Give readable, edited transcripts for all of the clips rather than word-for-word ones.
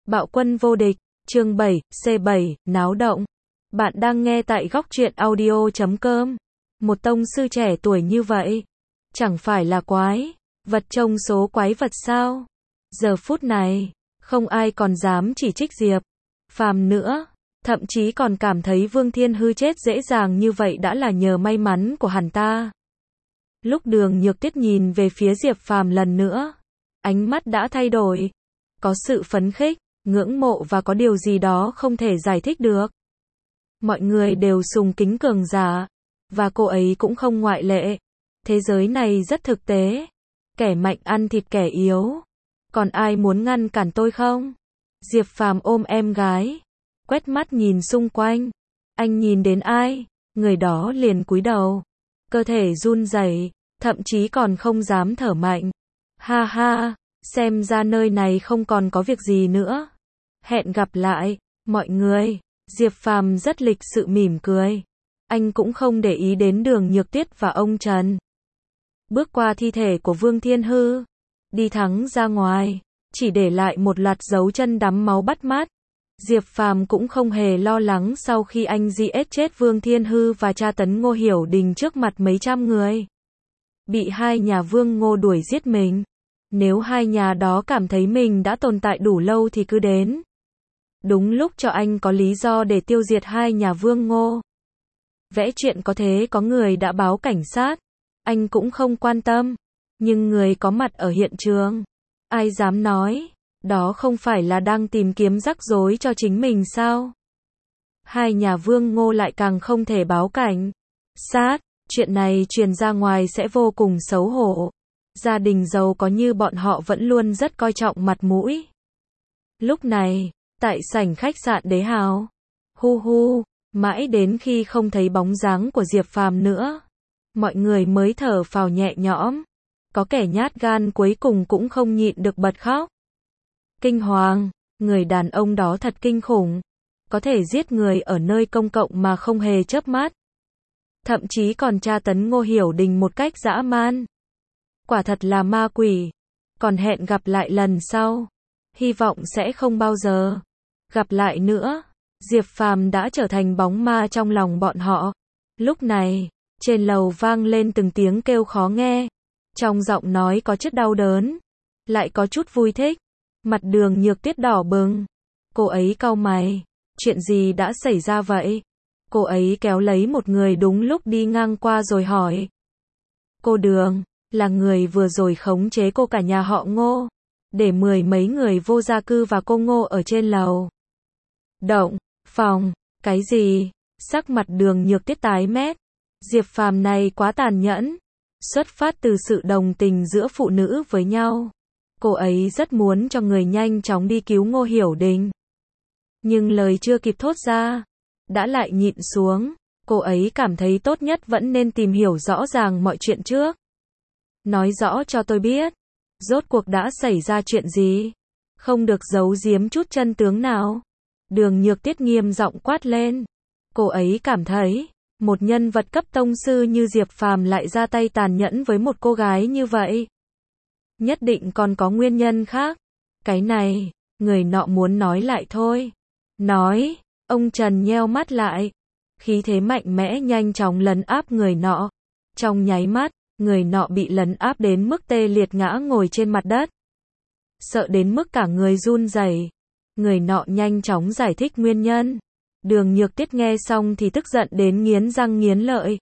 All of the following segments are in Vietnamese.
Bạo quân vô địch, chương 7, C7, náo động. Bạn đang nghe tại góc truyện audio.com. Một tông sư trẻ tuổi như vậy, chẳng phải là quái vật trong số quái vật sao? Giờ phút này, không ai còn dám chỉ trích Diệp Phàm nữa, thậm chí còn cảm thấy Vương Thiên Hư chết dễ dàng như vậy đã là nhờ may mắn của hắn ta. Lúc Đường Nhược Tuyết nhìn về phía Diệp Phàm lần nữa, ánh mắt đã thay đổi, có sự phấn khích, ngưỡng mộ và có điều gì đó không thể giải thích được. Mọi người đều sùng kính cường giả, và cô ấy cũng không ngoại lệ. Thế giới này rất thực tế, kẻ mạnh ăn thịt kẻ yếu. Còn ai muốn ngăn cản tôi không? Diệp Phàm ôm em gái, quét mắt nhìn xung quanh. Anh nhìn đến ai, người đó liền cúi đầu, cơ thể run rẩy, thậm chí còn không dám thở mạnh. Ha ha, xem ra nơi này không còn có việc gì nữa. Hẹn gặp lại, mọi người. Diệp Phàm rất lịch sự mỉm cười. Anh cũng không để ý đến Đường Nhược Tuyết và ông Trần. Bước qua thi thể của Vương Thiên Hư, đi thẳng ra ngoài, chỉ để lại một loạt dấu chân đắm máu bắt mắt. Diệp Phàm cũng không hề lo lắng sau khi anh giết chết Vương Thiên Hư và tra tấn Ngô Hiểu Đình trước mặt mấy trăm người. Bị hai nhà Vương Ngô đuổi giết mình. Nếu hai nhà đó cảm thấy mình đã tồn tại đủ lâu thì cứ đến. Đúng lúc cho anh có lý do để tiêu diệt hai nhà Vương Ngô. Vẽ chuyện có thế có người đã báo cảnh sát. Anh cũng không quan tâm. Nhưng người có mặt ở hiện trường, ai dám nói, đó không phải là đang tìm kiếm rắc rối cho chính mình sao? Hai nhà Vương Ngô lại càng không thể báo cảnh sát. Chuyện này truyền ra ngoài sẽ vô cùng xấu hổ. Gia đình giàu có như bọn họ vẫn luôn rất coi trọng mặt mũi. Lúc này, tại sảnh khách sạn Đế Hào, hu hu, mãi đến khi không thấy bóng dáng của Diệp Phàm nữa, mọi người mới thở phào nhẹ nhõm. Có kẻ nhát gan cuối cùng cũng không nhịn được bật khóc. Kinh hoàng, người đàn ông đó thật kinh khủng, có thể giết người ở nơi công cộng mà không hề chớp mắt. Thậm chí còn tra tấn Ngô Hiểu Đình một cách dã man. Quả thật là ma quỷ. Còn hẹn gặp lại lần sau. Hy vọng sẽ không bao giờ gặp lại nữa. Diệp Phàm đã trở thành bóng ma trong lòng bọn họ. Lúc này, trên lầu vang lên từng tiếng kêu khó nghe. Trong giọng nói có chút đau đớn, lại có chút vui thích. Mặt Đường Nhược Tuyết đỏ bừng. Cô ấy cau mày. Chuyện gì đã xảy ra vậy? Cô ấy kéo lấy một người đúng lúc đi ngang qua rồi hỏi. Cô Đường, là người vừa rồi khống chế cô cả nhà họ Ngô, để mười mấy người vô gia cư và cô Ngô ở trên lầu động phòng. Cái gì? Sắc mặt Đường Nhược Tuyết tái mét. Diệp Phàm này quá tàn nhẫn. Xuất phát từ sự đồng tình giữa phụ nữ với nhau, cô ấy rất muốn cho người nhanh chóng đi cứu Ngô Hiểu Đình. Nhưng lời chưa kịp thốt ra, đã lại nhịn xuống. Cô ấy cảm thấy tốt nhất vẫn nên tìm hiểu rõ ràng mọi chuyện trước. Nói rõ cho tôi biết, rốt cuộc đã xảy ra chuyện gì, không được giấu giếm chút chân tướng nào. Đường Nhược Tuyết nghiêm giọng quát lên. Cô ấy cảm thấy, một nhân vật cấp tông sư như Diệp Phàm lại ra tay tàn nhẫn với một cô gái như vậy. Nhất định còn có nguyên nhân khác. Cái này, người nọ muốn nói lại thôi. Nói, ông Trần nheo mắt lại. Khí thế mạnh mẽ nhanh chóng lấn áp người nọ. Trong nháy mắt, người nọ bị lấn áp đến mức tê liệt ngã ngồi trên mặt đất. Sợ đến mức cả người run rẩy. Người nọ nhanh chóng giải thích nguyên nhân. Đường Nhược Tuyết nghe xong thì tức giận đến nghiến răng nghiến lợi.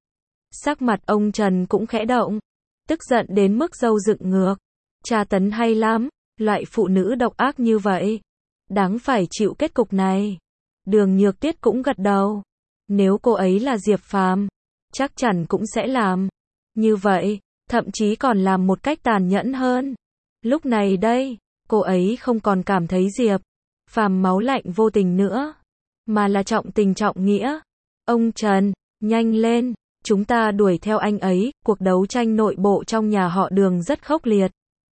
Sắc mặt ông Trần cũng khẽ động. Tức giận đến mức râu dựng ngược. Tra tấn hay lắm, loại phụ nữ độc ác như vậy, đáng phải chịu kết cục này. Đường Nhược Tuyết cũng gật đầu. Nếu cô ấy là Diệp Phàm, chắc chắn cũng sẽ làm như vậy, thậm chí còn làm một cách tàn nhẫn hơn. Lúc này đây, cô ấy không còn cảm thấy Diệp Phàm máu lạnh vô tình nữa, mà là trọng tình trọng nghĩa. Ông Trần, nhanh lên, chúng ta đuổi theo anh ấy. Cuộc đấu tranh nội bộ trong nhà họ Đường rất khốc liệt.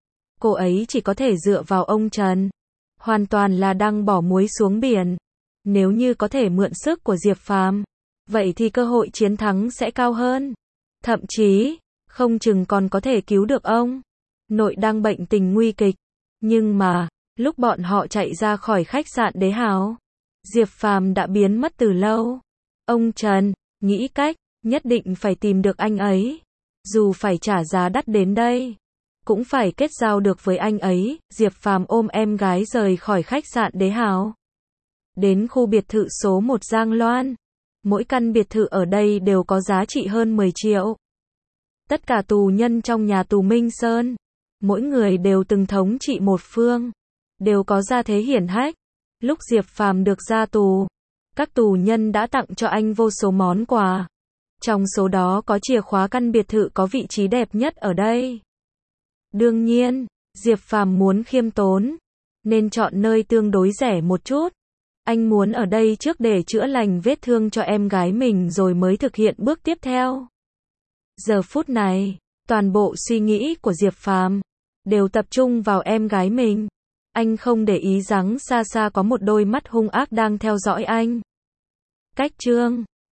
Cô ấy chỉ có thể dựa vào ông Trần. Hoàn toàn là đang bỏ muối xuống biển. Nếu như có thể mượn sức của Diệp Phàm, vậy thì cơ hội chiến thắng sẽ cao hơn. Thậm chí, không chừng còn có thể cứu được ông nội đang bệnh tình nguy kịch. Nhưng mà, Lúc bọn họ chạy ra khỏi khách sạn Đế Hào, Diệp Phàm đã biến mất từ lâu. Ông Trần, nghĩ cách, nhất định phải tìm được anh ấy. Dù phải trả giá đắt đến đây, cũng phải kết giao được với anh ấy. Diệp Phàm ôm em gái rời khỏi khách sạn Đế Hào. Đến khu biệt thự số 1 Giang Loan. Mỗi căn biệt thự ở đây đều có giá trị hơn 10 triệu. Tất cả tù nhân trong nhà tù Minh Sơn, mỗi người đều từng thống trị một phương, đều có gia thế hiển hách. Lúc Diệp Phàm được ra tù, các tù nhân đã tặng cho anh vô số món quà. Trong số đó có chìa khóa căn biệt thự có vị trí đẹp nhất ở đây. Đương nhiên, Diệp Phàm muốn khiêm tốn, nên chọn nơi tương đối rẻ một chút. Anh muốn ở đây trước để chữa lành vết thương cho em gái mình rồi mới thực hiện bước tiếp theo. Giờ phút này, toàn bộ suy nghĩ của Diệp Phàm đều tập trung vào em gái mình. Anh không để ý rằng xa xa có một đôi mắt hung ác đang theo dõi anh. Cách chương